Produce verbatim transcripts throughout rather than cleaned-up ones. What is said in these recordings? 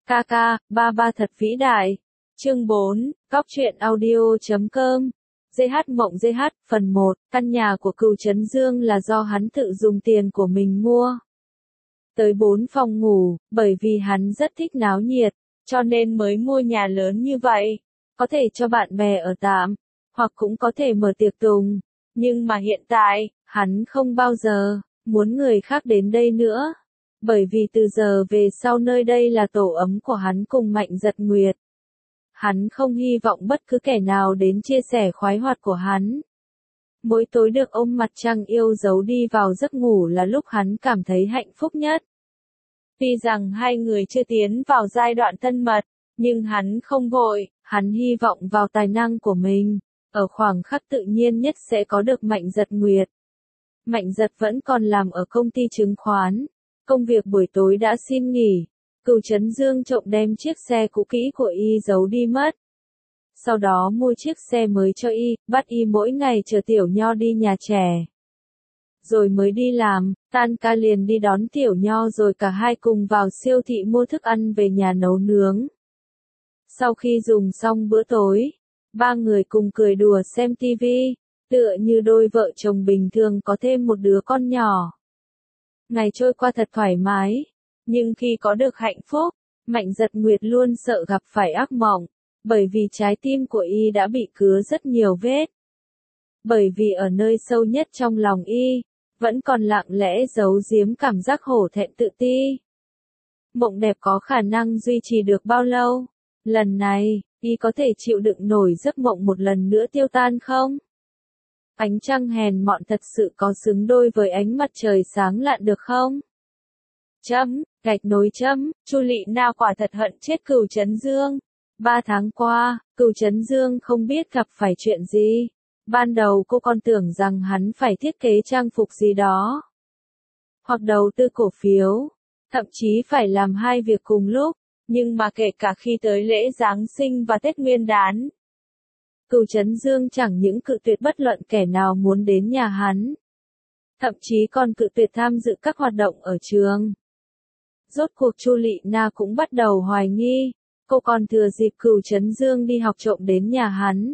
ca ca, ba ba thật vĩ đại. Chương bốn, Góc truyện audio chấm com. giê hát Mộng giê hát, phần một, căn nhà của Cửu Trấn Dương là do hắn tự dùng tiền của mình mua. Tới bốn phòng ngủ, bởi vì hắn rất thích náo nhiệt, cho nên mới mua nhà lớn như vậy. Có thể cho bạn bè ở tạm, hoặc cũng có thể mở tiệc tùng. Nhưng mà hiện tại, hắn không bao giờ muốn người khác đến đây nữa. Bởi vì từ giờ về sau nơi đây là tổ ấm của hắn cùng Mạnh Dật Nguyệt. Hắn không hy vọng bất cứ kẻ nào đến chia sẻ khoái hoạt của hắn. Mỗi tối được ôm mặt trăng yêu dấu đi vào giấc ngủ là lúc hắn cảm thấy hạnh phúc nhất. Tuy rằng hai người chưa tiến vào giai đoạn thân mật, nhưng hắn không vội, hắn hy vọng vào tài năng của mình. Ở khoảng khắc tự nhiên nhất sẽ có được Mạnh Dật Nguyệt. Mạnh Dật vẫn còn làm ở công ty chứng khoán. Công việc buổi tối đã xin nghỉ. Cửu Trấn Dương trộm đem chiếc xe cũ kỹ của y giấu đi mất. Sau đó mua chiếc xe mới cho y, bắt y mỗi ngày chở Tiểu Nho đi nhà trẻ. Rồi mới đi làm, tan ca liền đi đón Tiểu Nho rồi cả hai cùng vào siêu thị mua thức ăn về nhà nấu nướng. Sau khi dùng xong bữa tối, ba người cùng cười đùa xem tivi, tựa như đôi vợ chồng bình thường có thêm một đứa con nhỏ. Ngày trôi qua thật thoải mái, nhưng khi có được hạnh phúc, Mạnh Dật Nguyệt luôn sợ gặp phải ác mộng, bởi vì trái tim của y đã bị cứa rất nhiều vết. Bởi vì ở nơi sâu nhất trong lòng y, vẫn còn lặng lẽ giấu giếm cảm giác hổ thẹn tự ti. Mộng đẹp có khả năng duy trì được bao lâu? Lần này, y có thể chịu đựng nổi giấc mộng một lần nữa tiêu tan không? Ánh trăng hèn mọn thật sự có xứng đôi với ánh mặt trời sáng lạn được không? Chấm, gạch nối chấm, Chu Lệ Na quả thật hận chết Cửu Trấn Dương. Ba tháng qua, Cửu Trấn Dương không biết gặp phải chuyện gì. Ban đầu cô còn tưởng rằng hắn phải thiết kế trang phục gì đó. Hoặc đầu tư cổ phiếu. Thậm chí phải làm hai việc cùng lúc. Nhưng mà kể cả khi tới lễ Giáng sinh và Tết Nguyên đán, Cửu Trấn Dương chẳng những cự tuyệt bất luận kẻ nào muốn đến nhà hắn. Thậm chí còn cự tuyệt tham dự các hoạt động ở trường. Rốt cuộc Chu Lệ Na cũng bắt đầu hoài nghi, cô còn thừa dịp Cửu Trấn Dương đi học trộm đến nhà hắn.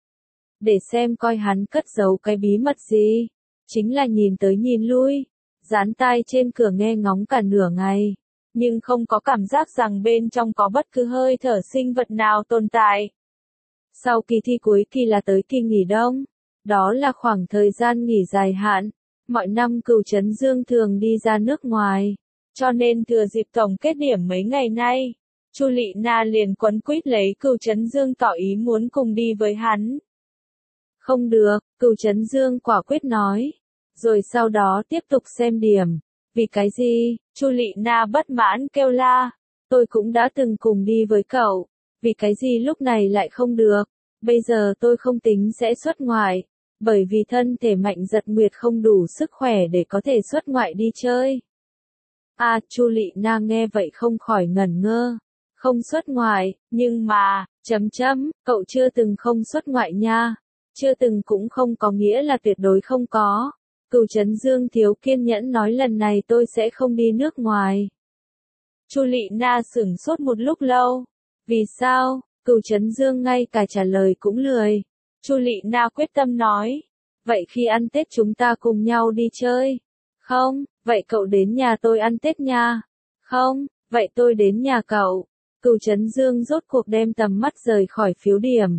Để xem coi hắn cất giấu cái bí mật gì. Chính là nhìn tới nhìn lui, dán tai trên cửa nghe ngóng cả nửa ngày. Nhưng không có cảm giác rằng bên trong có bất cứ hơi thở sinh vật nào tồn tại. Sau kỳ thi cuối kỳ là tới kỳ nghỉ đông. Đó là khoảng thời gian nghỉ dài hạn. Mọi năm Cửu Trấn Dương thường đi ra nước ngoài. Cho nên thừa dịp tổng kết điểm mấy ngày nay, Chu Lệ Na liền quấn quýt lấy Cửu Trấn Dương tỏ ý muốn cùng đi với hắn. Không được, Cửu Trấn Dương quả quyết nói. Rồi sau đó tiếp tục xem điểm. Vì cái gì? Chu Lệ Na bất mãn kêu la. Tôi cũng đã từng cùng đi với cậu. Vì cái gì lúc này lại không được? Bây giờ tôi không tính sẽ xuất ngoại. Bởi vì thân thể Mạnh Dật Nguyệt không đủ sức khỏe để có thể xuất ngoại đi chơi. À, Chu Lệ Na nghe vậy không khỏi ngẩn ngơ. Không xuất ngoại, nhưng mà, chấm chấm, cậu chưa từng không xuất ngoại nha. Chưa từng cũng không có nghĩa là tuyệt đối không có. Cửu Trấn Dương thiếu kiên nhẫn nói lần này tôi sẽ không đi nước ngoài. Chu Lệ Na sửng sốt một lúc lâu. Vì sao? Cửu Trấn Dương ngay cả trả lời cũng lười. Chu Lệ Na quyết tâm nói. Vậy khi ăn Tết chúng ta cùng nhau đi chơi. Không, vậy cậu đến nhà tôi ăn Tết nha. Không, vậy tôi đến nhà cậu. Cửu Trấn Dương rốt cuộc đem tầm mắt rời khỏi phiếu điểm.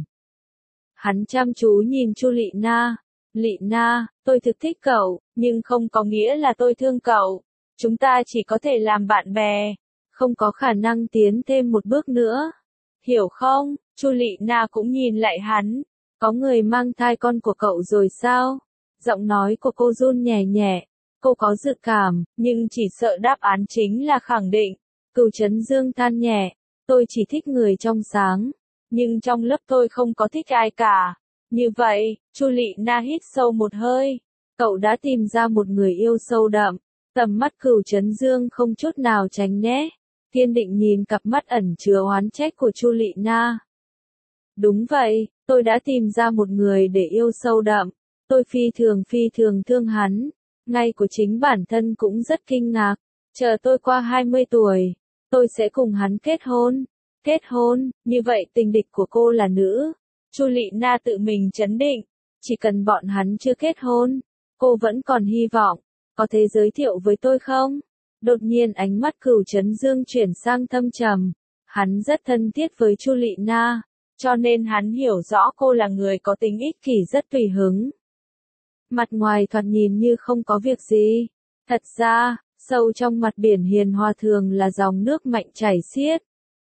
Hắn chăm chú nhìn Chu Lệ Na. Lệ Na, tôi thực thích cậu, nhưng không có nghĩa là tôi thương cậu. Chúng ta chỉ có thể làm bạn bè. Không có khả năng tiến thêm một bước nữa. Hiểu không? Chu Lệ Na cũng nhìn lại hắn. Có người mang thai con của cậu rồi sao? Giọng nói của cô run nhẹ nhẹ. Cô có dự cảm, nhưng chỉ sợ đáp án chính là khẳng định. Cửu Trấn Dương than nhẹ. Tôi chỉ thích người trong sáng. Nhưng trong lớp tôi không có thích ai cả. Như vậy, Chu Lệ Na hít sâu một hơi. Cậu đã tìm ra một người yêu sâu đậm. Tầm mắt Cửu Trấn Dương không chút nào tránh né. Kiên định nhìn cặp mắt ẩn chứa oán trách của Chu Lệ Na. Đúng vậy, tôi đã tìm ra một người để yêu sâu đậm. Tôi phi thường phi thường thương hắn. Ngay của chính bản thân cũng rất kinh ngạc. Chờ tôi qua hai mươi tuổi, tôi sẽ cùng hắn kết hôn. Kết hôn, như vậy tình địch của cô là nữ. Chu Lệ Na tự mình trấn định, chỉ cần bọn hắn chưa kết hôn, cô vẫn còn hy vọng, có thể giới thiệu với tôi không? Đột nhiên ánh mắt Cửu Trấn Dương chuyển sang thâm trầm, hắn rất thân thiết với Chu Lệ Na, cho nên hắn hiểu rõ cô là người có tính ích kỷ rất tùy hứng. Mặt ngoài thoạt nhìn như không có việc gì, thật ra, sâu trong mặt biển hiền hòa thường là dòng nước mạnh chảy xiết.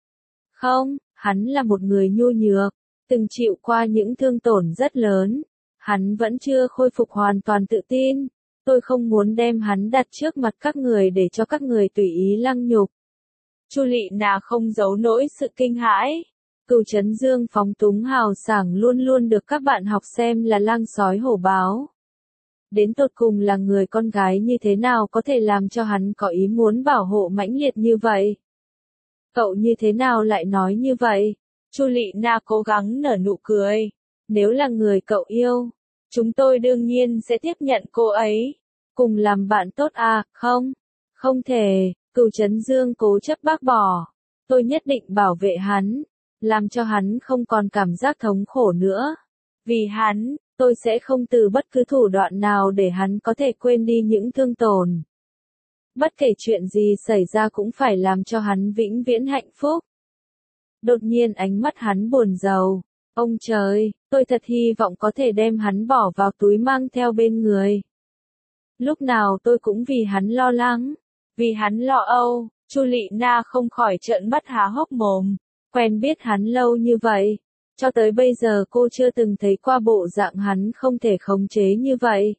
Không, hắn là một người nhu nhược, từng chịu qua những thương tổn rất lớn, hắn vẫn chưa khôi phục hoàn toàn tự tin, tôi không muốn đem hắn đặt trước mặt các người để cho các người tùy ý lăng nhục. Chu Lệ Na không giấu nổi sự kinh hãi, Cửu Trấn Dương phóng túng hào sảng luôn luôn được các bạn học xem là lang sói hổ báo. Đến tột cùng là người con gái như thế nào có thể làm cho hắn có ý muốn bảo hộ mãnh liệt như vậy? Cậu như thế nào lại nói như vậy? Chu Lệ Na cố gắng nở nụ cười. Nếu là người cậu yêu, chúng tôi đương nhiên sẽ tiếp nhận cô ấy. Cùng làm bạn tốt à, không? Không thể, Cửu Trấn Dương cố chấp bác bỏ. Tôi nhất định bảo vệ hắn, làm cho hắn không còn cảm giác thống khổ nữa. Vì hắn, tôi sẽ không từ bất cứ thủ đoạn nào để hắn có thể quên đi những thương tổn. Bất kể chuyện gì xảy ra cũng phải làm cho hắn vĩnh viễn hạnh phúc. Đột nhiên ánh mắt hắn buồn rầu. Ông trời, tôi thật hy vọng có thể đem hắn bỏ vào túi mang theo bên người. Lúc nào tôi cũng vì hắn lo lắng, vì hắn lo âu. Chu Lệ Na không khỏi trợn mắt há hốc mồm. Quen biết hắn lâu như vậy, cho tới bây giờ cô chưa từng thấy qua bộ dạng hắn không thể khống chế như vậy.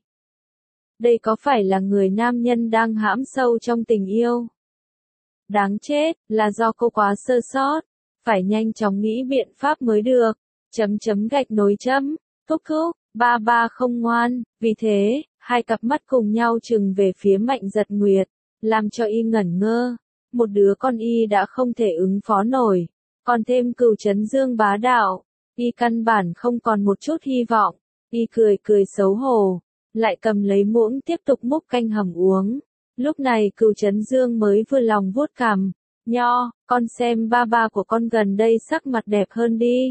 Đây có phải là người nam nhân đang hãm sâu trong tình yêu? Đáng chết, là do cô quá sơ sót, phải nhanh chóng nghĩ biện pháp mới được. Chấm chấm gạch nối chấm, thúc thúc, ba ba không ngoan, vì thế, hai cặp mắt cùng nhau trừng về phía Mạnh Giật Nguyệt, làm cho y ngẩn ngơ. Một đứa con y đã không thể ứng phó nổi, còn thêm Cửu Trấn Dương bá đạo, y căn bản không còn một chút hy vọng. Y cười cười xấu hổ, lại cầm lấy muỗng tiếp tục múc canh hầm uống. Lúc này Cửu Trấn Dương mới vừa lòng vuốt cằm. Nho, con xem ba ba của con gần đây sắc mặt đẹp hơn đi.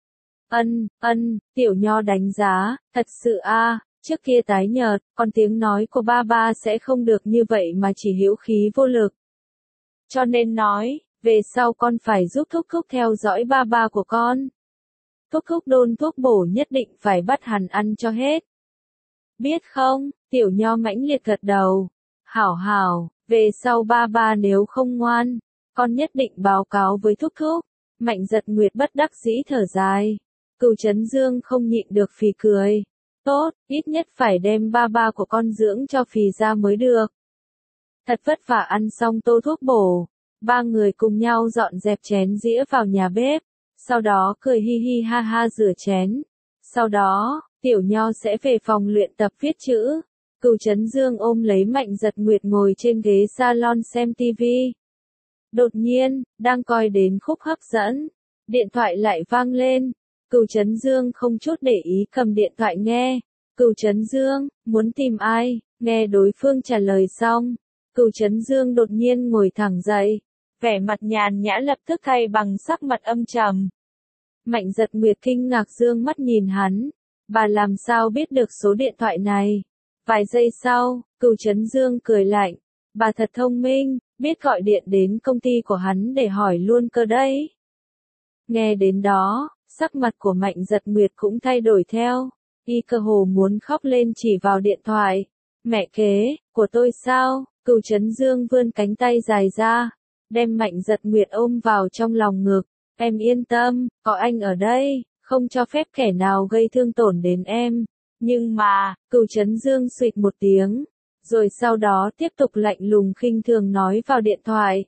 Ân, ân, tiểu Nho đánh giá, thật sự a, trước kia tái nhợt, còn tiếng nói của ba ba sẽ không được như vậy mà chỉ hữu khí vô lực. Cho nên nói, về sau con phải giúp thúc thúc theo dõi ba ba của con. Thúc thúc đôn thuốc bổ nhất định phải bắt hắn ăn cho hết. Biết không, tiểu Nho mãnh liệt gật đầu. Hảo hảo, về sau ba ba nếu không ngoan, con nhất định báo cáo với thúc thúc. Mạnh Giật Nguyệt bất đắc dĩ thở dài. Cửu Trấn Dương không nhịn được phì cười. Tốt, ít nhất phải đem ba ba của con dưỡng cho phì ra mới được. Thật vất vả ăn xong tô thuốc bổ. Ba người cùng nhau dọn dẹp chén dĩa vào nhà bếp. Sau đó cười hi hi ha ha rửa chén. Sau đó, tiểu Nho sẽ về phòng luyện tập viết chữ. Cửu Trấn Dương ôm lấy Mạnh Giật Nguyệt ngồi trên ghế salon xem tivi. Đột nhiên, đang coi đến khúc hấp dẫn, điện thoại lại vang lên. Cửu Trấn Dương không chút để ý cầm điện thoại nghe. Cửu Trấn Dương, muốn tìm ai? Nghe đối phương trả lời xong, Cửu Trấn Dương đột nhiên ngồi thẳng dậy, vẻ mặt nhàn nhã lập tức thay bằng sắc mặt âm trầm. Mạnh Giật Nguyệt kinh ngạc dương mắt nhìn hắn, bà làm sao biết được số điện thoại này? Vài giây sau, Cửu Trấn Dương cười lạnh, bà thật thông minh, biết gọi điện đến công ty của hắn để hỏi luôn cơ đấy. Nghe đến đó, sắc mặt của Mạnh Giật Nguyệt cũng thay đổi theo, y cơ hồ muốn khóc lên chỉ vào điện thoại. Mẹ kế, của tôi sao? Cửu Trấn Dương vươn cánh tay dài ra, đem Mạnh Giật Nguyệt ôm vào trong lòng ngực. Em yên tâm, có anh ở đây, không cho phép kẻ nào gây thương tổn đến em. Nhưng mà, Cửu Trấn Dương suýt một tiếng, rồi sau đó tiếp tục lạnh lùng khinh thường nói vào điện thoại.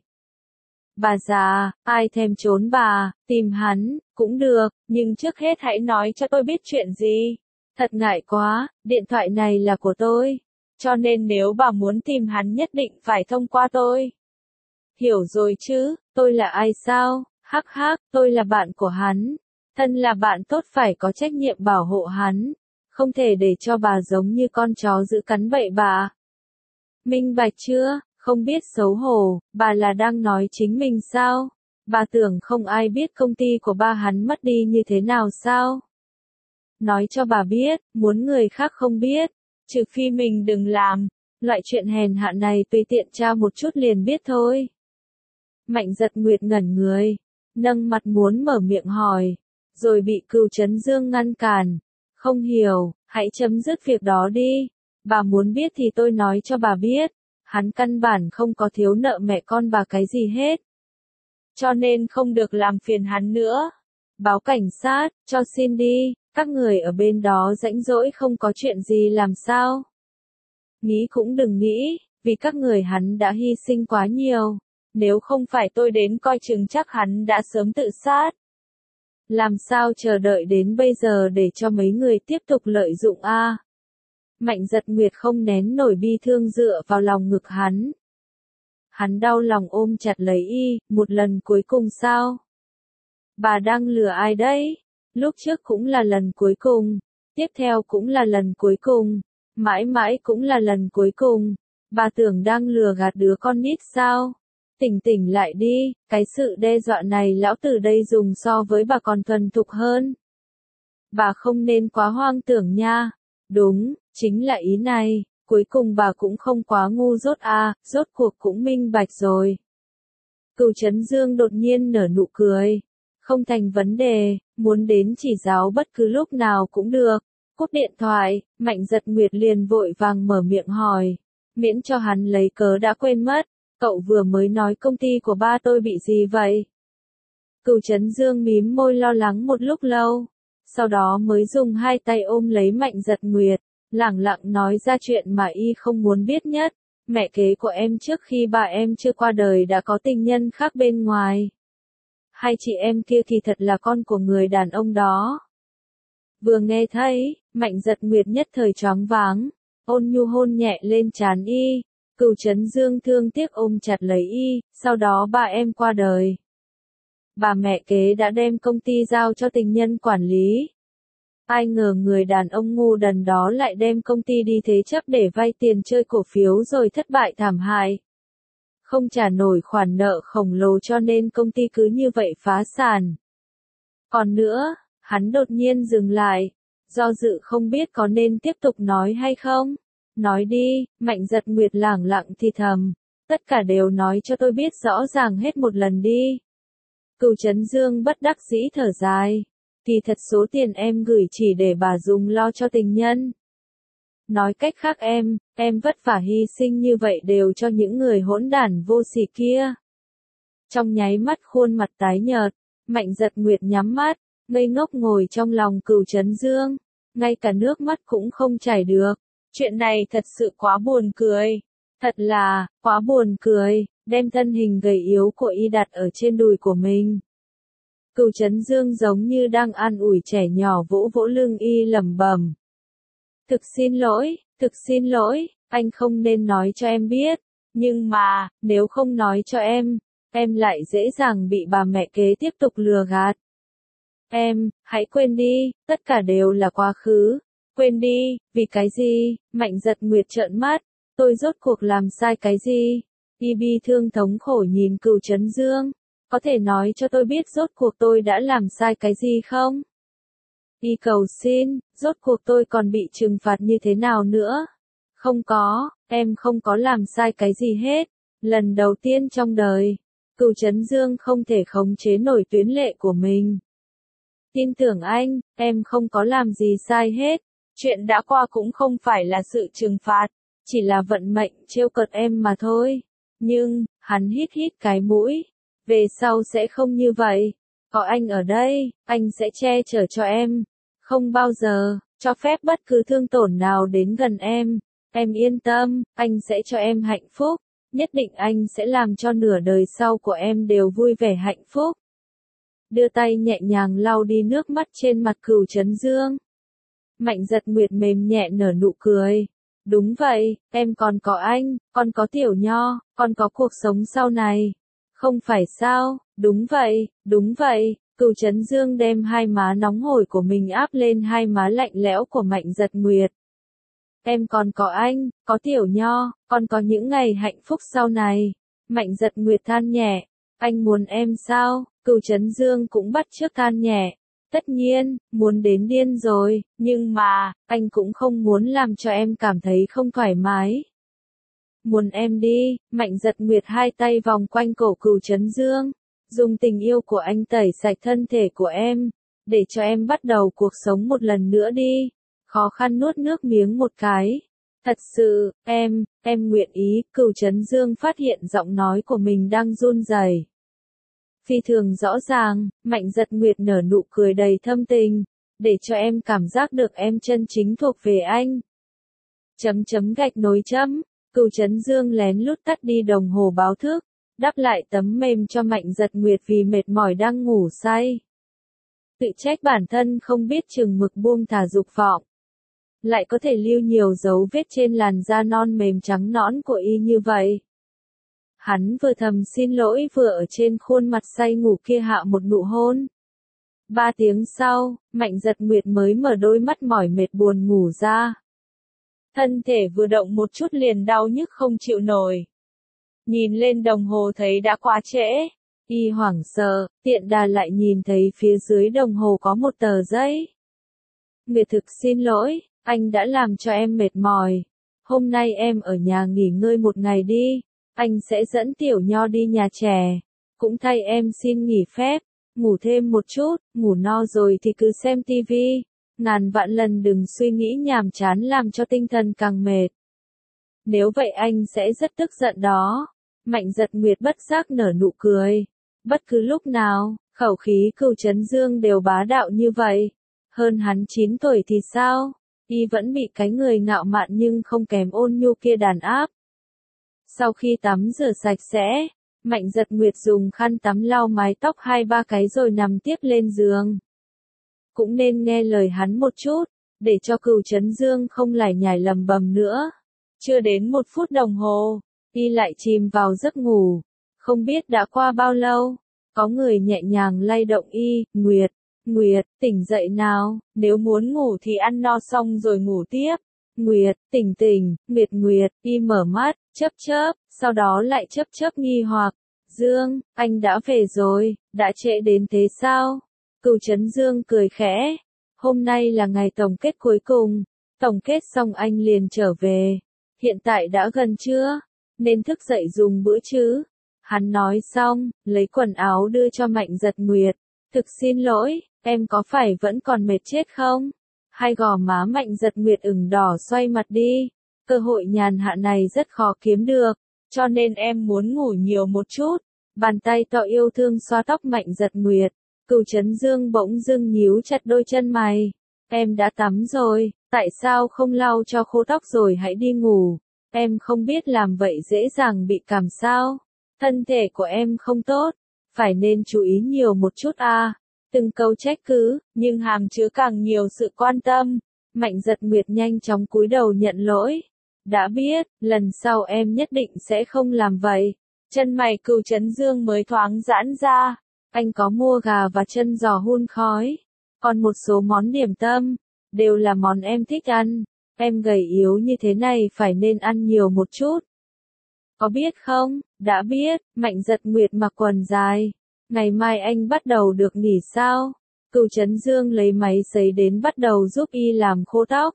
Bà già, ai thèm trốn bà, tìm hắn, cũng được, nhưng trước hết hãy nói cho tôi biết chuyện gì. Thật ngại quá, điện thoại này là của tôi, cho nên nếu bà muốn tìm hắn nhất định phải thông qua tôi. Hiểu rồi chứ, tôi là ai sao? Hắc hắc, tôi là bạn của hắn. Thân là bạn tốt phải có trách nhiệm bảo hộ hắn, không thể để cho bà giống như con chó giữ cắn bậy bạ. Minh bạch chưa? Không biết xấu hổ, bà là đang nói chính mình sao? Bà tưởng không ai biết công ty của ba hắn mất đi như thế nào sao? Nói cho bà biết, muốn người khác không biết, trừ phi mình đừng làm, loại chuyện hèn hạ này tùy tiện tra một chút liền biết thôi. Mạnh Giật Nguyệt ngẩn người, nâng mặt muốn mở miệng hỏi, rồi bị Cửu Chấn Dương ngăn cản. Không hiểu, hãy chấm dứt việc đó đi. Bà muốn biết thì tôi nói cho bà biết. Hắn căn bản không có thiếu nợ mẹ con bà cái gì hết. Cho nên không được làm phiền hắn nữa. Báo cảnh sát, cho xin đi, các người ở bên đó rãnh rỗi không có chuyện gì làm sao. Nghĩ cũng đừng nghĩ, vì các người hắn đã hy sinh quá nhiều. Nếu không phải tôi đến coi chừng chắc hắn đã sớm tự sát. Làm sao chờ đợi đến bây giờ để cho mấy người tiếp tục lợi dụng a? À? Mạnh Giật Nguyệt không nén nổi bi thương dựa vào lòng ngực hắn. Hắn đau lòng ôm chặt lấy y, một lần cuối cùng sao? Bà đang lừa ai đấy? Lúc trước cũng là lần cuối cùng, tiếp theo cũng là lần cuối cùng, mãi mãi cũng là lần cuối cùng. Bà tưởng đang lừa gạt đứa con nít sao? Tỉnh tỉnh lại đi, cái sự đe dọa này lão tử đây dùng so với bà còn thuần thục hơn. Bà không nên quá hoang tưởng nha. Đúng, chính là ý này, cuối cùng bà cũng không quá ngu dốt à, rốt cuộc cũng minh bạch rồi. Cửu Chấn Dương đột nhiên nở nụ cười. Không thành vấn đề, muốn đến chỉ giáo bất cứ lúc nào cũng được. Cúp điện thoại, Mạnh Giật Nguyệt liền vội vàng mở miệng hỏi. Miễn cho hắn lấy cớ đã quên mất. Cậu vừa mới nói công ty của ba tôi bị gì vậy? Cửu Chấn Dương mím môi lo lắng một lúc lâu. Sau đó mới dùng hai tay ôm lấy Mạnh Giật Nguyệt, lẳng lặng nói ra chuyện mà y không muốn biết nhất. Mẹ kế của em trước khi bà em chưa qua đời đã có tình nhân khác bên ngoài. Hai chị em kia thì thật là con của người đàn ông đó. Vừa nghe thấy, Mạnh Giật Nguyệt nhất thời choáng váng, ôn nhu hôn nhẹ lên trán y. Cửu Chấn Dương thương tiếc ôm chặt lấy y, sau đó bà em qua đời. Bà mẹ kế đã đem công ty giao cho tình nhân quản lý. Ai ngờ người đàn ông ngu đần đó lại đem công ty đi thế chấp để vay tiền chơi cổ phiếu rồi thất bại thảm hại. Không trả nổi khoản nợ khổng lồ cho nên công ty cứ như vậy phá sản. Còn nữa, hắn đột nhiên dừng lại, do dự không biết có nên tiếp tục nói hay không. Nói đi, Mạnh Giật Nguyệt lẳng lặng thì thầm, tất cả đều nói cho tôi biết rõ ràng hết một lần đi. Cửu Chấn Dương bất đắc dĩ thở dài, kỳ thật số tiền em gửi chỉ để bà dùng lo cho tình nhân. Nói cách khác em, em vất vả hy sinh như vậy đều cho những người hỗn đản vô sỉ kia. Trong nháy mắt khuôn mặt tái nhợt, Mạnh Giật Nguyệt nhắm mắt, ngây ngốc ngồi trong lòng Cửu Chấn Dương, ngay cả nước mắt cũng không chảy được. Chuyện này thật sự quá buồn cười. Thật là, quá buồn cười, đem thân hình gầy yếu của y đặt ở trên đùi của mình. Cửu Chấn Dương giống như đang an ủi trẻ nhỏ vỗ vỗ lưng y lẩm bẩm. Thực xin lỗi, thực xin lỗi, anh không nên nói cho em biết. Nhưng mà, nếu không nói cho em, em lại dễ dàng bị bà mẹ kế tiếp tục lừa gạt. Em, hãy quên đi, tất cả đều là quá khứ. Quên đi, vì cái gì? Mạnh Giật Nguyệt trợn mắt, tôi rốt cuộc làm sai cái gì? Y bi thương thống khổ nhìn Cửu Chấn Dương, có thể nói cho tôi biết rốt cuộc tôi đã làm sai cái gì không? Y cầu xin, rốt cuộc tôi còn bị trừng phạt như thế nào nữa? Không có, em không có làm sai cái gì hết. Lần đầu tiên trong đời, Cửu Chấn Dương không thể khống chế nổi tuyến lệ của mình. Tin tưởng anh, em không có làm gì sai hết. Chuyện đã qua cũng không phải là sự trừng phạt, chỉ là vận mệnh trêu cợt em mà thôi. Nhưng, hắn hít hít cái mũi, về sau sẽ không như vậy. Có anh ở đây, anh sẽ che chở cho em. Không bao giờ, cho phép bất cứ thương tổn nào đến gần em. Em yên tâm, anh sẽ cho em hạnh phúc. Nhất định anh sẽ làm cho nửa đời sau của em đều vui vẻ hạnh phúc. Đưa tay nhẹ nhàng lau đi nước mắt trên mặt Cửu Chấn Dương. Mạnh Giật Nguyệt mềm nhẹ nở nụ cười. Đúng vậy, em còn có anh, còn có Tiểu Nho, còn có cuộc sống sau này. Không phải sao? Đúng vậy, đúng vậy. Cửu Chấn Dương đem hai má nóng hổi của mình áp lên hai má lạnh lẽo của Mạnh Giật Nguyệt. em còn có anh, có Tiểu Nho, còn có những ngày hạnh phúc sau này. Mạnh Giật Nguyệt than nhẹ, anh muốn em sao? Cửu Chấn Dương cũng bắt chước than nhẹ. Tất nhiên, muốn đến điên rồi, nhưng mà, anh cũng không muốn làm cho em cảm thấy không thoải mái. Muốn em đi, Mạnh Giật Nguyệt hai tay vòng quanh cổ Cửu Chấn Dương, dùng tình yêu của anh tẩy sạch thân thể của em, để cho em bắt đầu cuộc sống một lần nữa đi. Khó khăn nuốt nước miếng một cái. Thật sự, em, em nguyện ý. Cửu Chấn Dương phát hiện giọng nói của mình đang run rẩy. Phi thường rõ ràng, Mạnh Giật Nguyệt nở nụ cười đầy thâm tình, để cho em cảm giác được em chân chính thuộc về anh. Chấm chấm gạch nối chấm, Cửu Chấn Dương lén lút tắt đi đồng hồ báo thức, đắp lại tấm mềm cho Mạnh Giật Nguyệt vì mệt mỏi đang ngủ say. Tự trách bản thân không biết chừng mực buông thả dục vọng, lại có thể lưu nhiều dấu vết trên làn da non mềm trắng nõn của y như vậy. Hắn vừa thầm xin lỗi vừa ở trên khuôn mặt say ngủ kia hạ một nụ hôn. Ba tiếng sau, Mạnh Giật Nguyệt mới mở đôi mắt mỏi mệt buồn ngủ ra. Thân thể vừa động một chút liền đau nhức không chịu nổi. Nhìn lên đồng hồ thấy đã quá trễ. Y hoảng sợ, tiện đà lại nhìn thấy phía dưới đồng hồ có một tờ giấy. Nguyệt thực xin lỗi, anh đã làm cho em mệt mỏi. Hôm nay em ở nhà nghỉ ngơi một ngày đi. Anh sẽ dẫn Tiểu Nho đi nhà trẻ. Cũng thay em xin nghỉ phép. Ngủ thêm một chút, ngủ no rồi thì cứ xem tivi. Ngàn vạn lần đừng suy nghĩ nhàm chán làm cho tinh thần càng mệt. Nếu vậy anh sẽ rất tức giận đó. Mạnh Giật Nguyệt bất giác nở nụ cười. Bất cứ lúc nào, khẩu khí Cửu Chấn Dương đều bá đạo như vậy. Hơn hắn chín tuổi thì sao? Y vẫn bị cái người ngạo mạn nhưng không kém ôn nhu kia đàn áp. Sau khi tắm rửa sạch sẽ, Mạnh Giật Nguyệt dùng khăn tắm lau mái tóc hai ba cái rồi nằm tiếp lên giường. Cũng nên nghe lời hắn một chút, để cho Cửu Chấn Dương không lải nhải lầm bầm nữa. Chưa đến một phút đồng hồ, y lại chìm vào giấc ngủ. Không biết đã qua bao lâu, có người nhẹ nhàng lay động y. Nguyệt, Nguyệt, tỉnh dậy nào, nếu muốn ngủ thì ăn no xong rồi ngủ tiếp. Nguyệt, tỉnh tỉnh, Nguyệt Nguyệt, y mở mắt, chớp chớp, sau đó lại chớp chớp nghi hoặc. Dương, anh đã về rồi, đã trễ đến thế sao? Cửu Chấn Dương cười khẽ. Hôm nay là ngày tổng kết cuối cùng, tổng kết xong anh liền trở về. Hiện tại đã gần trưa, nên thức dậy dùng bữa chứ. Hắn nói xong, lấy quần áo đưa cho Mạnh Giật Nguyệt. Thực xin lỗi, em có phải vẫn còn mệt chết không? Hai gò má Mạnh Giật Nguyệt ửng đỏ xoay mặt đi. Cơ hội nhàn hạ này rất khó kiếm được, cho nên em muốn ngủ nhiều một chút. Bàn tay to yêu thương xoa tóc Mạnh Giật Nguyệt. Cửu Chấn Dương bỗng dưng nhíu chặt đôi chân mày. Em đã tắm rồi, tại sao không lau cho khô tóc rồi hãy đi ngủ? Em không biết làm vậy dễ dàng bị cảm sao? Thân thể của em không tốt, phải nên chú ý nhiều một chút à. Từng câu trách cứ, nhưng hàm chứa càng nhiều sự quan tâm. Mạnh Giật Nguyệt nhanh chóng cúi đầu nhận lỗi. Đã biết, lần sau em nhất định sẽ không làm vậy. Chân mày Cửu Chấn Dương mới thoáng giãn ra. Anh có mua gà và chân giò hun khói. Còn một số món điểm tâm, đều là món em thích ăn. Em gầy yếu như thế này phải nên ăn nhiều một chút. Có biết không? Đã biết. Mạnh Giật Nguyệt mặc quần dài. Ngày mai anh bắt đầu được nghỉ sao? Cửu Chấn Dương lấy máy sấy đến bắt đầu giúp y làm khô tóc.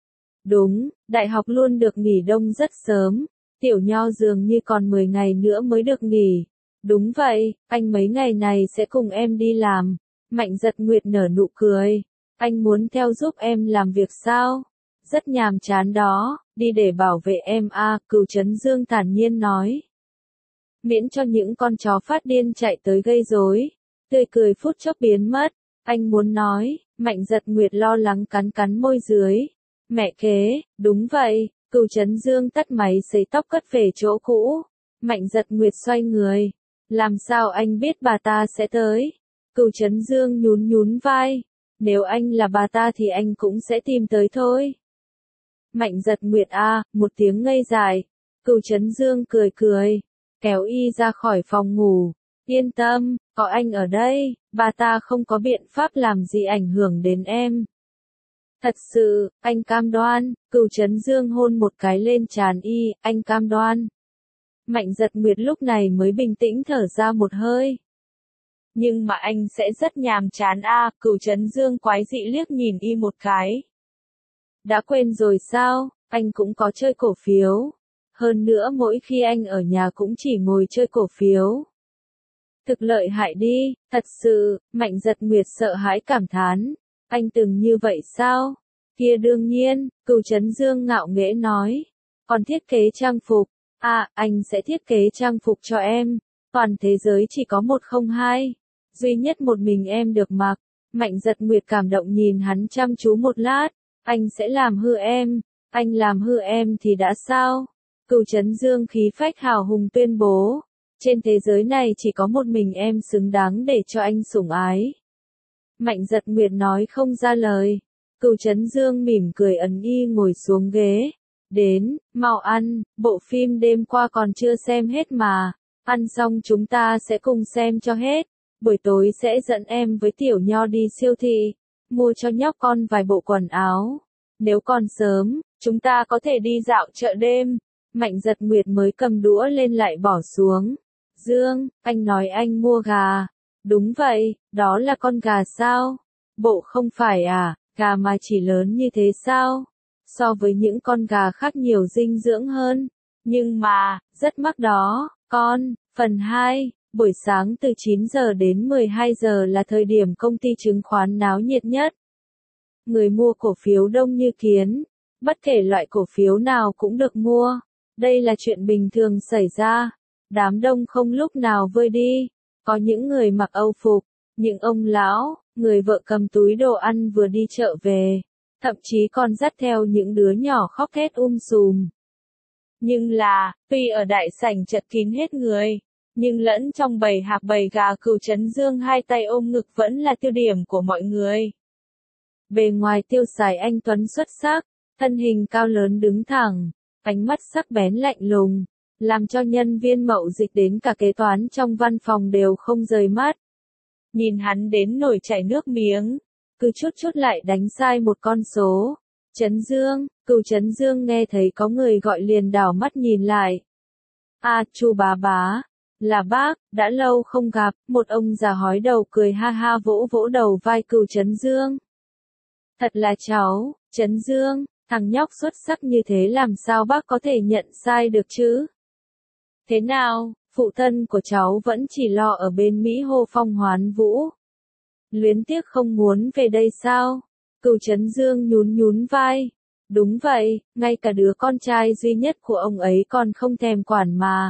Đúng, đại học luôn được nghỉ đông rất sớm. Tiểu Nho dường như còn mười ngày nữa mới được nghỉ. Đúng vậy, anh mấy ngày này sẽ cùng em đi làm. Mạnh Giật Nguyệt nở nụ cười. Anh muốn theo giúp em làm việc sao? Rất nhàm chán đó, đi để bảo vệ em à, Cửu Chấn Dương thản nhiên nói. Miễn cho những con chó phát điên chạy tới gây rối. Tươi cười phút chốc biến mất. Anh muốn nói, Mạnh Giật Nguyệt lo lắng cắn cắn môi dưới. Mẹ kế, đúng vậy. Cửu Chấn Dương tắt máy sấy tóc cất về chỗ cũ. Mạnh Giật Nguyệt xoay người. Làm sao anh biết bà ta sẽ tới? Cửu Chấn Dương nhún nhún vai. Nếu anh là bà ta thì anh cũng sẽ tìm tới thôi. Mạnh Giật Nguyệt a, một tiếng ngây dài. Cửu Chấn Dương cười cười, kéo y ra khỏi phòng ngủ. Yên tâm, có anh ở đây, bà ta không có biện pháp làm gì ảnh hưởng đến em. Thật sự, anh cam đoan, Cửu Trấn Dương hôn một cái lên trán y, anh cam đoan. Mạnh Giật Nguyệt lúc này mới bình tĩnh thở ra một hơi. Nhưng mà anh sẽ rất nhàm chán a, à, Cửu Trấn Dương quái dị liếc nhìn y một cái. Đã quên rồi sao, anh cũng có chơi cổ phiếu. Hơn nữa mỗi khi anh ở nhà cũng chỉ ngồi chơi cổ phiếu. Thực lợi hại đi, thật sự, Mạnh Giật Nguyệt sợ hãi cảm thán. Anh từng như vậy sao? Kia đương nhiên, Cửu Trấn Dương ngạo nghễ nói. Còn thiết kế trang phục, à, anh sẽ thiết kế trang phục cho em. Toàn thế giới chỉ có một không hai. Duy nhất một mình em được mặc. Mạnh Giật Nguyệt cảm động nhìn hắn chăm chú một lát. Anh sẽ làm hư em. Anh làm hư em thì đã sao? Cửu Trấn Dương khí phách hào hùng tuyên bố. Trên thế giới này chỉ có một mình em xứng đáng để cho anh sủng ái. Mạnh Giật Nguyệt nói không ra lời. Cửu Trấn Dương mỉm cười ấn y ngồi xuống ghế. Đến, mau ăn, bộ phim đêm qua còn chưa xem hết mà. Ăn xong chúng ta sẽ cùng xem cho hết. Buổi tối sẽ dẫn em với Tiểu Nho đi siêu thị. Mua cho nhóc con vài bộ quần áo. Nếu còn sớm, chúng ta có thể đi dạo chợ đêm. Mạnh Giật Nguyệt mới cầm đũa lên lại bỏ xuống. Dương, anh nói anh mua gà. Đúng vậy, đó là con gà sao? Bộ không phải à, gà mà chỉ lớn như thế sao? So với những con gà khác nhiều dinh dưỡng hơn. Nhưng mà, rất mắc đó, con. Phần hai, buổi sáng từ chín giờ đến mười hai giờ là thời điểm công ty chứng khoán náo nhiệt nhất. Người mua cổ phiếu đông như kiến. Bất kể loại cổ phiếu nào cũng được mua. Đây là chuyện bình thường xảy ra. Đám đông không lúc nào vơi đi. Có những người mặc âu phục, những ông lão, người vợ cầm túi đồ ăn vừa đi chợ về. Thậm chí còn dắt theo những đứa nhỏ khóc thét um sùm. Nhưng là, tuy ở đại sảnh chật kín hết người, nhưng lẫn trong bầy hạc bầy gà Cửu Trấn Dương hai tay ôm ngực vẫn là tiêu điểm của mọi người. Bề ngoài tiêu sái anh tuấn xuất sắc, thân hình cao lớn đứng thẳng, ánh mắt sắc bén lạnh lùng, làm cho nhân viên mậu dịch đến cả kế toán trong văn phòng đều không rời mắt. Nhìn hắn đến nổi chảy nước miếng, cứ chút chút lại đánh sai một con số. Trấn Dương, Cửu Trấn Dương nghe thấy có người gọi liền đảo mắt nhìn lại. À, Chu bá bá, là bác, đã lâu không gặp, một ông già hói đầu cười ha ha vỗ vỗ đầu vai Cửu Trấn Dương. Thật là cháu, Trấn Dương, thằng nhóc xuất sắc như thế làm sao bác có thể nhận sai được chứ? Thế nào, phụ thân của cháu vẫn chỉ lo ở bên Mỹ hô phong hoán vũ. Luyến tiếc không muốn về đây sao? Cửu Trấn Dương nhún nhún vai. Đúng vậy, ngay cả đứa con trai duy nhất của ông ấy còn không thèm quản mà.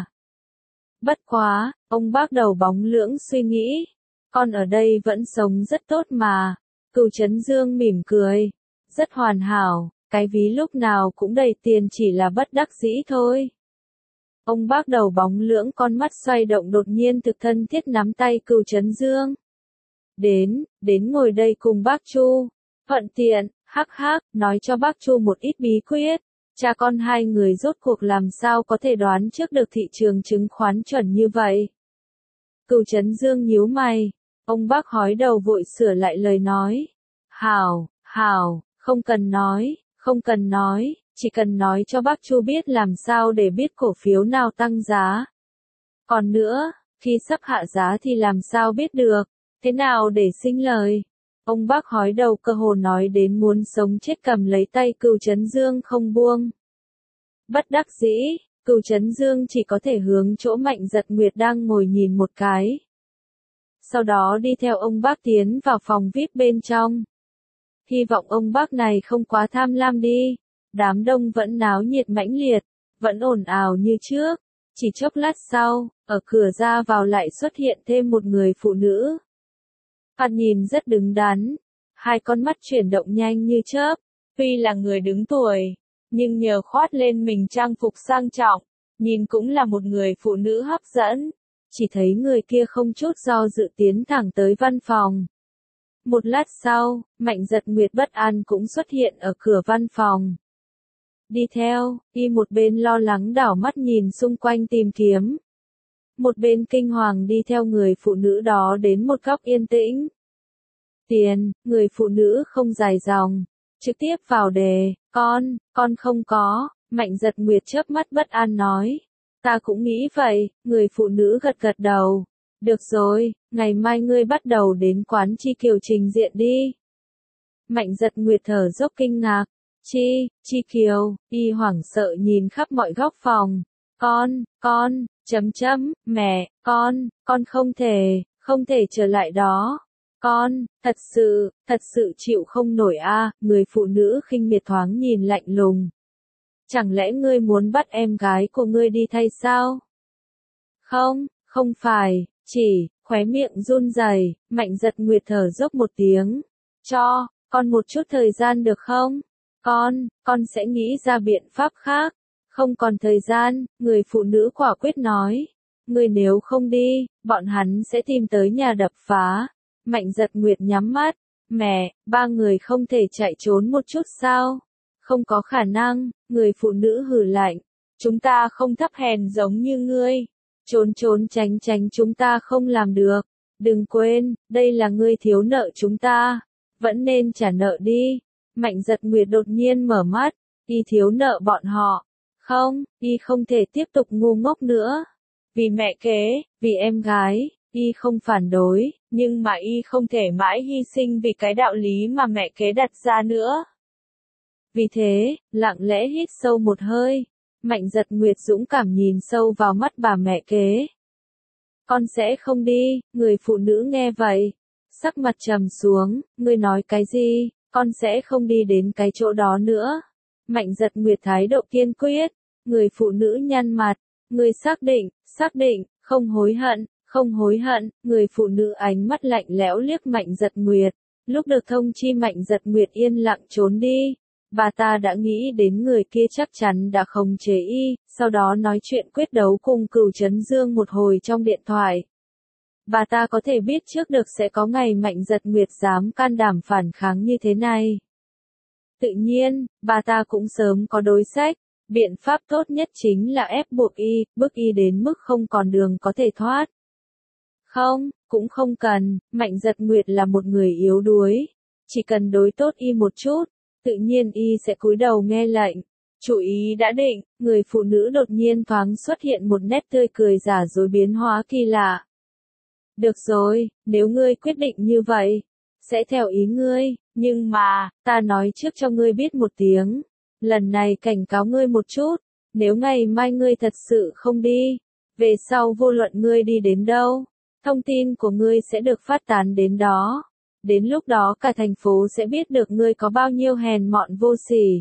Bất quá, ông bác đầu bóng lưỡng suy nghĩ. Con ở đây vẫn sống rất tốt mà. Cửu Trấn Dương mỉm cười. Rất hoàn hảo, cái ví lúc nào cũng đầy tiền chỉ là bất đắc dĩ thôi. Ông bác đầu bóng lưỡng con mắt xoay động đột nhiên thực thân thiết nắm tay Cửu Trấn Dương. Đến, đến ngồi đây cùng bác Chu. Thuận tiện, hắc hắc, nói cho bác Chu một ít bí quyết. Cha con hai người rốt cuộc làm sao có thể đoán trước được thị trường chứng khoán chuẩn như vậy. Cửu Trấn Dương nhíu mày. Ông bác hói đầu vội sửa lại lời nói. Hảo, hảo, không cần nói, không cần nói, chỉ cần nói cho bác Chu biết làm sao để biết cổ phiếu nào tăng giá. Còn nữa, khi sắp hạ giá thì làm sao biết được, thế nào để sinh lời. Ông bác hói đầu cơ hồ nói đến muốn sống chết cầm lấy tay Cửu Trấn Dương không buông. Bất đắc dĩ, Cửu Trấn Dương chỉ có thể hướng chỗ Mạnh Giật Nguyệt đang ngồi nhìn một cái. Sau đó đi theo ông bác tiến vào phòng vi ai pi bên trong. Hy vọng ông bác này không quá tham lam đi. Đám đông vẫn náo nhiệt mãnh liệt, vẫn ồn ào như trước. Chỉ chốc lát sau, ở cửa ra vào lại xuất hiện thêm một người phụ nữ. Thoạt nhìn rất đứng đắn, hai con mắt chuyển động nhanh như chớp. Tuy là người đứng tuổi, nhưng nhờ khoác lên mình trang phục sang trọng, nhìn cũng là một người phụ nữ hấp dẫn. Chỉ thấy người kia không chút do dự tiến thẳng tới văn phòng. Một lát sau, Mạnh Giật Nguyệt bất an cũng xuất hiện ở cửa văn phòng. Đi theo, y một bên lo lắng đảo mắt nhìn xung quanh tìm kiếm. Một bên kinh hoàng đi theo người phụ nữ đó đến một góc yên tĩnh. Tiền, người phụ nữ không dài dòng, trực tiếp vào đề, con, con không có, Mạnh Giật Nguyệt chớp mắt bất an nói. Ta cũng nghĩ vậy, người phụ nữ gật gật đầu. Được rồi, ngày mai ngươi bắt đầu đến quán Chi Kiều trình diện đi. Mạnh Giật Nguyệt thở dốc kinh ngạc. Chi, Chi Kiều, y hoảng sợ nhìn khắp mọi góc phòng. Con, con, chấm chấm, mẹ, con, con không thể, không thể trở lại đó. Con, thật sự, thật sự chịu không nổi a, à, người phụ nữ khinh miệt thoáng nhìn lạnh lùng. Chẳng lẽ ngươi muốn bắt em gái của ngươi đi thay sao? Không, không phải, chỉ, khóe miệng run rẩy, Mạnh Giật Nguyệt thở dốc một tiếng. Cho, con một chút thời gian được không? Con, con sẽ nghĩ ra biện pháp khác. Không còn thời gian, người phụ nữ quả quyết nói. Ngươi nếu không đi, bọn hắn sẽ tìm tới nhà đập phá. Mạnh Giật Nguyệt nhắm mắt. Mẹ, ba người không thể chạy trốn một chút sao? Không có khả năng, người phụ nữ hừ lạnh. Chúng ta không thấp hèn giống như ngươi. Trốn trốn tránh tránh chúng ta không làm được. Đừng quên, đây là ngươi thiếu nợ chúng ta. Vẫn nên trả nợ đi. Mạnh Giật Nguyệt đột nhiên mở mắt. Y thiếu nợ bọn họ. Không, y không thể tiếp tục ngu ngốc nữa. Vì mẹ kế, vì em gái, y không phản đối, nhưng mà y không thể mãi hy sinh vì cái đạo lý mà mẹ kế đặt ra nữa. Vì thế, lặng lẽ hít sâu một hơi, Mạnh Giật Nguyệt dũng cảm nhìn sâu vào mắt bà mẹ kế. Con sẽ không đi, người phụ nữ nghe vậy. Sắc mặt trầm xuống, ngươi nói cái gì, con sẽ không đi đến cái chỗ đó nữa. Mạnh Giật Nguyệt thái độ kiên quyết, người phụ nữ nhăn mặt, ngươi xác định, xác định, không hối hận, không hối hận, người phụ nữ ánh mắt lạnh lẽo liếc Mạnh Giật Nguyệt. Lúc được thông chi Mạnh Giật Nguyệt yên lặng trốn đi. Bà ta đã nghĩ đến người kia chắc chắn đã khống chế y, sau đó nói chuyện quyết đấu cùng Cửu Trấn Dương một hồi trong điện thoại. Bà ta có thể biết trước được sẽ có ngày Mạnh Giật Nguyệt dám can đảm phản kháng như thế này. Tự nhiên, bà ta cũng sớm có đối sách, biện pháp tốt nhất chính là ép buộc y, bức y đến mức không còn đường có thể thoát. Không, cũng không cần, Mạnh Giật Nguyệt là một người yếu đuối, chỉ cần đối tốt y một chút, tự nhiên y sẽ cúi đầu nghe lệnh. Chủ ý đã định, người phụ nữ đột nhiên thoáng xuất hiện một nét tươi cười giả dối biến hóa kỳ lạ. Được rồi, nếu ngươi quyết định như vậy, sẽ theo ý ngươi, nhưng mà, ta nói trước cho ngươi biết một tiếng. Lần này cảnh cáo ngươi một chút, nếu ngày mai ngươi thật sự không đi, về sau vô luận ngươi đi đến đâu, thông tin của ngươi sẽ được phát tán đến đó. Đến lúc đó cả thành phố sẽ biết được ngươi có bao nhiêu hèn mọn vô sỉ.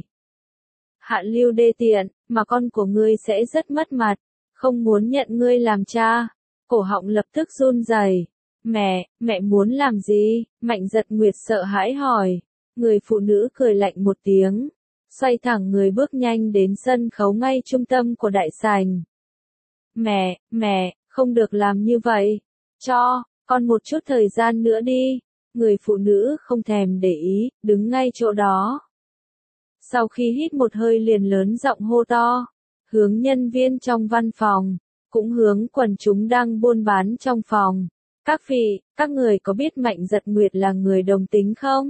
Hạ lưu đê tiện, mà con của ngươi sẽ rất mất mặt, không muốn nhận ngươi làm cha. Cổ họng lập tức run rẩy. Mẹ, mẹ muốn làm gì? Mạnh Giật Nguyệt sợ hãi hỏi. Người phụ nữ cười lạnh một tiếng, xoay thẳng người bước nhanh đến sân khấu ngay trung tâm của đại sảnh. Mẹ, mẹ, không được làm như vậy. Cho, con một chút thời gian nữa đi. Người phụ nữ không thèm để ý, đứng ngay chỗ đó. Sau khi hít một hơi liền lớn giọng hô to, hướng nhân viên trong văn phòng, cũng hướng quần chúng đang buôn bán trong phòng. Các vị, các người có biết Mạnh Giật Nguyệt là người đồng tính không?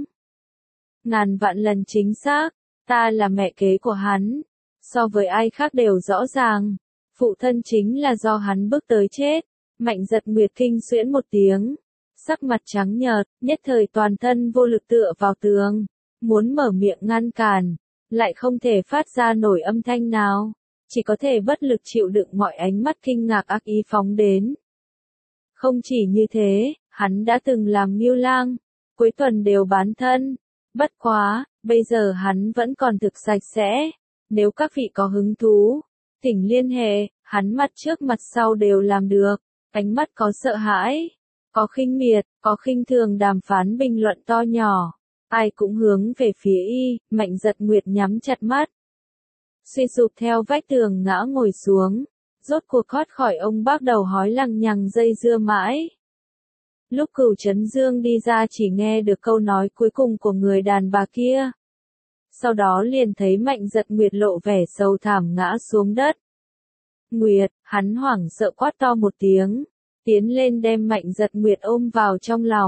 Ngàn vạn lần chính xác, ta là mẹ kế của hắn. So với ai khác đều rõ ràng, phụ thân chính là do hắn bước tới chết. Mạnh Giật Nguyệt kinh xuyễn một tiếng, sắc mặt trắng nhợt, nhất thời toàn thân vô lực tựa vào tường, muốn mở miệng ngăn cản, lại không thể phát ra nổi âm thanh nào, chỉ có thể bất lực chịu đựng mọi ánh mắt kinh ngạc ác ý phóng đến. Không chỉ như thế, hắn đã từng làm Ngưu Lang, cuối tuần đều bán thân, bất quá, bây giờ hắn vẫn còn thực sạch sẽ, nếu các vị có hứng thú, thỉnh liên hệ, hắn mặt trước mặt sau đều làm được, ánh mắt có sợ hãi, có khinh miệt, có khinh thường đàm phán bình luận to nhỏ, ai cũng hướng về phía y. Mạnh Giật Nguyệt nhắm chặt mắt, suy sụp theo vách tường ngã ngồi xuống, rốt cuộc thoát khỏi ông bác đầu hói lằng nhằng dây dưa mãi. Lúc Cửu Trấn Dương đi ra chỉ nghe được câu nói cuối cùng của người đàn bà kia. Sau đó liền thấy Mạnh Giật Nguyệt lộ vẻ sầu thảm ngã xuống đất. Nguyệt, hắn hoảng sợ quát to một tiếng, tiến lên đem Mạnh Giật Nguyệt ôm vào trong lòng,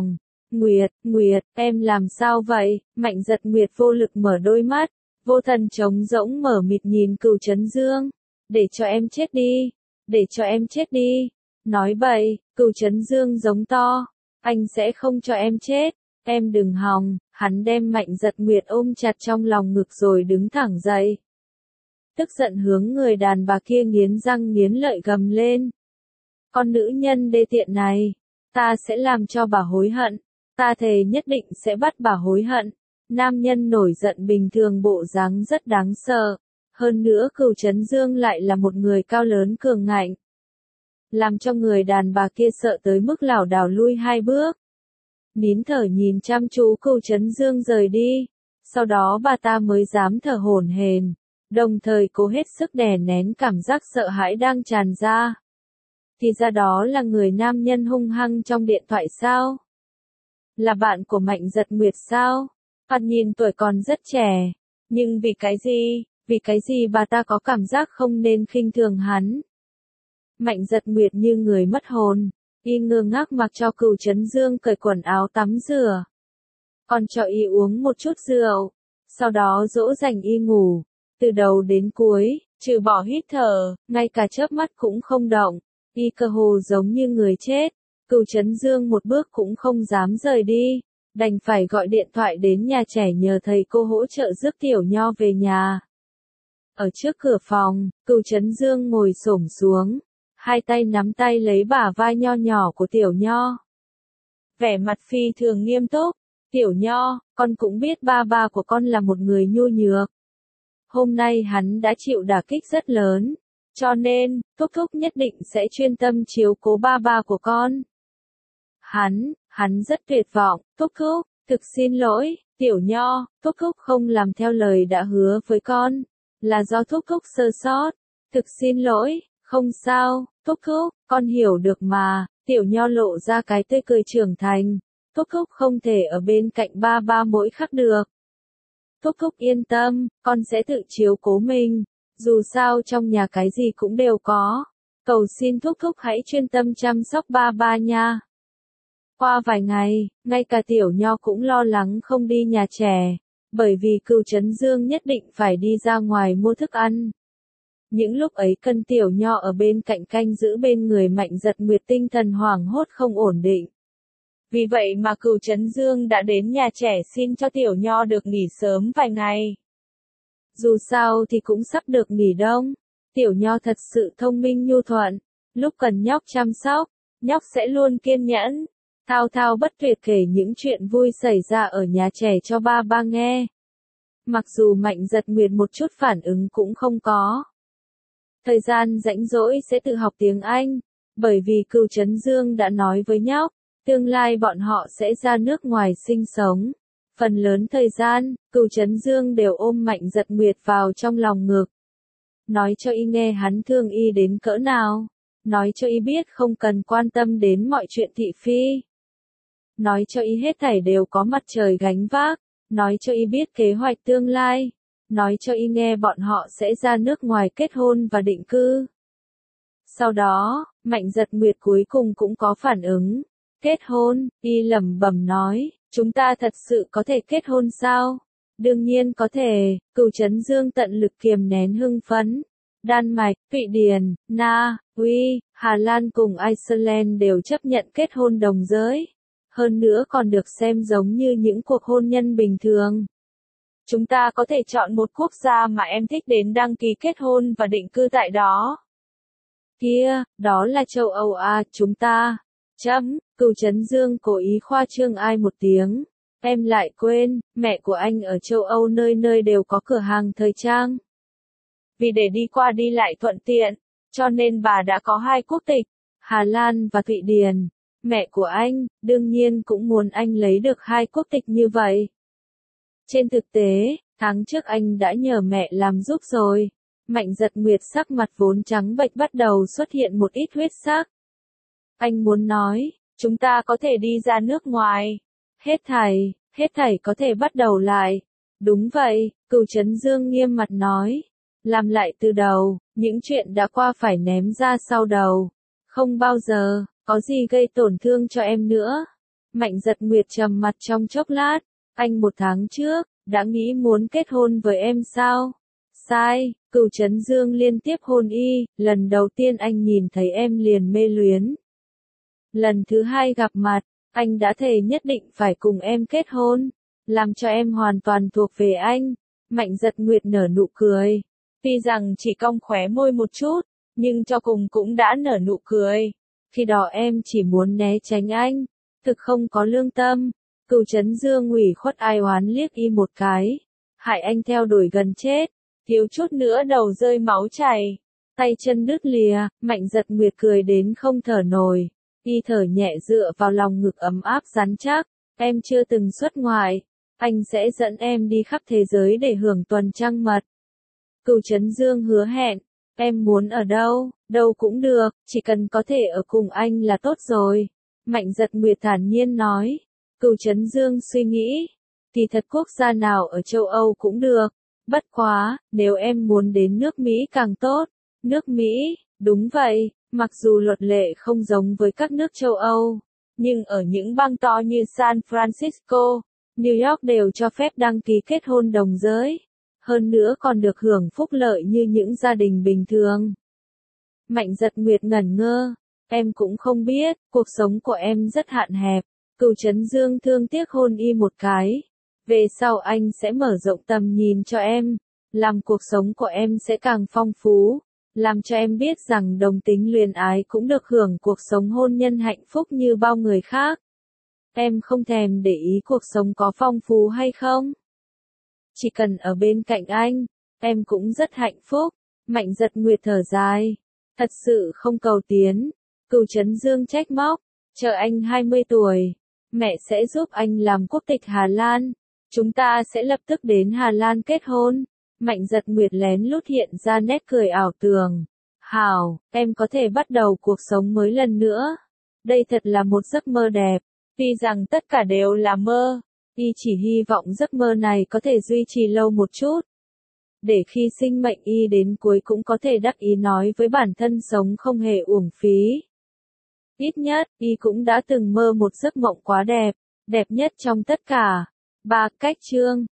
Nguyệt, Nguyệt, em làm sao vậy? Mạnh Giật Nguyệt vô lực mở đôi mắt, vô thần trống rỗng mở mịt nhìn Cửu Chấn Dương. Để cho em chết đi, để cho em chết đi. Nói bậy, Cửu Chấn Dương giống to, anh sẽ không cho em chết, em đừng hòng. Hắn đem Mạnh Giật Nguyệt ôm chặt trong lòng ngực rồi đứng thẳng dậy. Tức giận hướng người đàn bà kia nghiến răng nghiến lợi gầm lên. Con nữ nhân đê tiện này, ta sẽ làm cho bà hối hận, ta thề nhất định sẽ bắt bà hối hận. Nam nhân nổi giận bình thường bộ dáng rất đáng sợ, hơn nữa Cửu Chấn Dương lại là một người cao lớn cường ngạnh, làm cho người đàn bà kia sợ tới mức lảo đảo lui hai bước. Nín thở nhìn chăm chú Cửu Chấn Dương rời đi, sau đó bà ta mới dám thở hổn hển, đồng thời cố hết sức đè nén cảm giác sợ hãi đang tràn ra. Thì ra đó là người nam nhân hung hăng trong điện thoại sao? Là bạn của Mạnh Giật Nguyệt sao? Hắn nhìn tuổi còn rất trẻ, nhưng vì cái gì, vì cái gì bà ta có cảm giác không nên khinh thường hắn. Mạnh Giật Nguyệt như người mất hồn, y ngơ ngác mặc cho Cửu Chấn Dương cởi quần áo tắm rửa, còn cho y uống một chút rượu, sau đó dỗ dành y ngủ, từ đầu đến cuối, trừ bỏ hít thở, ngay cả chớp mắt cũng không động, y cơ hồ giống như người chết. Cửu Chấn Dương một bước cũng không dám rời đi, đành phải gọi điện thoại đến nhà trẻ nhờ thầy cô hỗ trợ rước Tiểu Nho về nhà. Ở trước cửa phòng, Cửu Chấn Dương ngồi xổm xuống, hai tay nắm tay lấy bả vai nho nhỏ của Tiểu Nho. Vẻ mặt phi thường nghiêm túc, Tiểu Nho, con cũng biết ba ba của con là một người nhu nhược. Hôm nay hắn đã chịu đả kích rất lớn, cho nên, Thúc Thúc nhất định sẽ chuyên tâm chiếu cố ba ba của con. Hắn, hắn rất tuyệt vọng, Thúc Thúc, thực xin lỗi, Tiểu Nho, Thúc Thúc không làm theo lời đã hứa với con, là do Thúc Thúc sơ sót, thực xin lỗi, không sao, Thúc Thúc, con hiểu được mà. Tiểu Nho lộ ra cái tươi cười trưởng thành, Thúc Thúc không thể ở bên cạnh ba ba mỗi khắc được. Thúc Thúc yên tâm, con sẽ tự chiếu cố mình, dù sao trong nhà cái gì cũng đều có, cầu xin Thúc Thúc hãy chuyên tâm chăm sóc ba ba nha. Qua vài ngày, ngay cả Tiểu Nho cũng lo lắng không đi nhà trẻ, bởi vì Cửu Chấn Dương nhất định phải đi ra ngoài mua thức ăn. Những lúc ấy cần Tiểu Nho ở bên cạnh canh giữ bên người Mạnh Giật Nguyệt tinh thần hoảng hốt không ổn định. Vì vậy mà Cửu Chấn Dương đã đến nhà trẻ xin cho Tiểu Nho được nghỉ sớm vài ngày. Dù sao thì cũng sắp được nghỉ đông, Tiểu Nho thật sự thông minh nhu thuận, lúc cần nhóc chăm sóc, nhóc sẽ luôn kiên nhẫn, thao thao bất tuyệt kể những chuyện vui xảy ra ở nhà trẻ cho ba ba nghe. Mặc dù Mạnh Giật Nguyệt một chút phản ứng cũng không có. Thời gian rảnh rỗi sẽ tự học tiếng Anh, bởi vì Cửu Chấn Dương đã nói với nhóc, tương lai bọn họ sẽ ra nước ngoài sinh sống. Phần lớn thời gian, Cửu Chấn Dương đều ôm Mạnh Giật Nguyệt vào trong lòng ngực. Nói cho y nghe hắn thương y đến cỡ nào. Nói cho y biết không cần quan tâm đến mọi chuyện thị phi. Nói cho y hết thảy đều có mặt trời gánh vác. Nói cho y biết kế hoạch tương lai. Nói cho y nghe bọn họ sẽ ra nước ngoài kết hôn và định cư. Sau đó, Mạnh Giật Nguyệt cuối cùng cũng có phản ứng. Kết hôn, y lẩm bẩm nói, chúng ta thật sự có thể kết hôn sao? Đương nhiên có thể, Cửu Chấn Dương tận lực kiềm nén hưng phấn. Đan Mạch, Thụy Điển, Na, Uy, Hà Lan cùng Iceland đều chấp nhận kết hôn đồng giới. Hơn nữa còn được xem giống như những cuộc hôn nhân bình thường. Chúng ta có thể chọn một quốc gia mà em thích đến đăng ký kết hôn và định cư tại đó. Kia, đó là châu Âu à, chúng ta. Chấm, Cửu Chấn Dương cố ý khoa trương ai một tiếng. Em lại quên, mẹ của anh ở châu Âu nơi nơi đều có cửa hàng thời trang. Vì để đi qua đi lại thuận tiện, cho nên bà đã có hai quốc tịch, Hà Lan và Thụy Điển. Mẹ của anh, đương nhiên cũng muốn anh lấy được hai quốc tịch như vậy. Trên thực tế, tháng trước anh đã nhờ mẹ làm giúp rồi. Mạnh Giật Nguyệt sắc mặt vốn trắng bệch bắt đầu xuất hiện một ít huyết sắc. Anh muốn nói, chúng ta có thể đi ra nước ngoài. Hết thảy, hết thảy có thể bắt đầu lại. Đúng vậy, Cửu Chấn Dương nghiêm mặt nói. Làm lại từ đầu, những chuyện đã qua phải ném ra sau đầu. Không bao giờ, có gì gây tổn thương cho em nữa. Mạnh Giật Nguyệt trầm mặt trong chốc lát, anh một tháng trước, đã nghĩ muốn kết hôn với em sao? Sai, Cửu Trấn Dương liên tiếp hôn y, lần đầu tiên anh nhìn thấy em liền mê luyến. Lần thứ hai gặp mặt, anh đã thề nhất định phải cùng em kết hôn, làm cho em hoàn toàn thuộc về anh. Mạnh Giật Nguyệt nở nụ cười, tuy rằng chỉ cong khóe môi một chút, nhưng cho cùng cũng đã nở nụ cười. Khi đó em chỉ muốn né tránh anh, thực không có lương tâm. Cửu Trấn Dương ủy khuất ai oán liếc y một cái, hại anh theo đuổi gần chết, thiếu chút nữa đầu rơi máu chảy, tay chân đứt lìa. Mạnh Giật Nguyệt cười đến không thở nổi, y thở nhẹ dựa vào lòng ngực ấm áp rắn chắc. Em chưa từng xuất ngoại, anh sẽ dẫn em đi khắp thế giới để hưởng tuần trăng mật. Cửu Trấn Dương hứa hẹn, em muốn ở đâu, đâu cũng được, chỉ cần có thể ở cùng anh là tốt rồi. Mạnh Giật Nguyệt thản nhiên nói. Cửu Trấn Dương suy nghĩ, thì thật quốc gia nào ở châu Âu cũng được, bất quá, nếu em muốn đến nước Mỹ càng tốt. Nước Mỹ, đúng vậy, mặc dù luật lệ không giống với các nước châu Âu, nhưng ở những bang to như San Francisco, New York đều cho phép đăng ký kết hôn đồng giới, hơn nữa còn được hưởng phúc lợi như những gia đình bình thường. Mạnh Giật Nguyệt ngẩn ngơ, em cũng không biết, cuộc sống của em rất hạn hẹp. Cửu Trấn Dương thương tiếc hôn y một cái. Về sau anh sẽ mở rộng tầm nhìn cho em, làm cuộc sống của em sẽ càng phong phú, làm cho em biết rằng đồng tính luyến ái cũng được hưởng cuộc sống hôn nhân hạnh phúc như bao người khác. Em không thèm để ý cuộc sống có phong phú hay không. Chỉ cần ở bên cạnh anh, em cũng rất hạnh phúc. Mạnh Giật Nguyệt thở dài, thật sự không cầu tiến. Cửu Trấn Dương trách móc, chờ anh hai mươi tuổi. Mẹ sẽ giúp anh làm quốc tịch Hà Lan. Chúng ta sẽ lập tức đến Hà Lan kết hôn. Mạnh Giật Nguyệt lén lút hiện ra nét cười ảo tưởng. Hảo, em có thể bắt đầu cuộc sống mới lần nữa. Đây thật là một giấc mơ đẹp. Tuy rằng tất cả đều là mơ, y chỉ hy vọng giấc mơ này có thể duy trì lâu một chút. Để khi sinh mệnh y đến cuối cũng có thể đắc ý nói với bản thân sống không hề uổng phí. Ít nhất, y cũng đã từng mơ một giấc mộng quá đẹp, đẹp nhất trong tất cả. Ba cách chương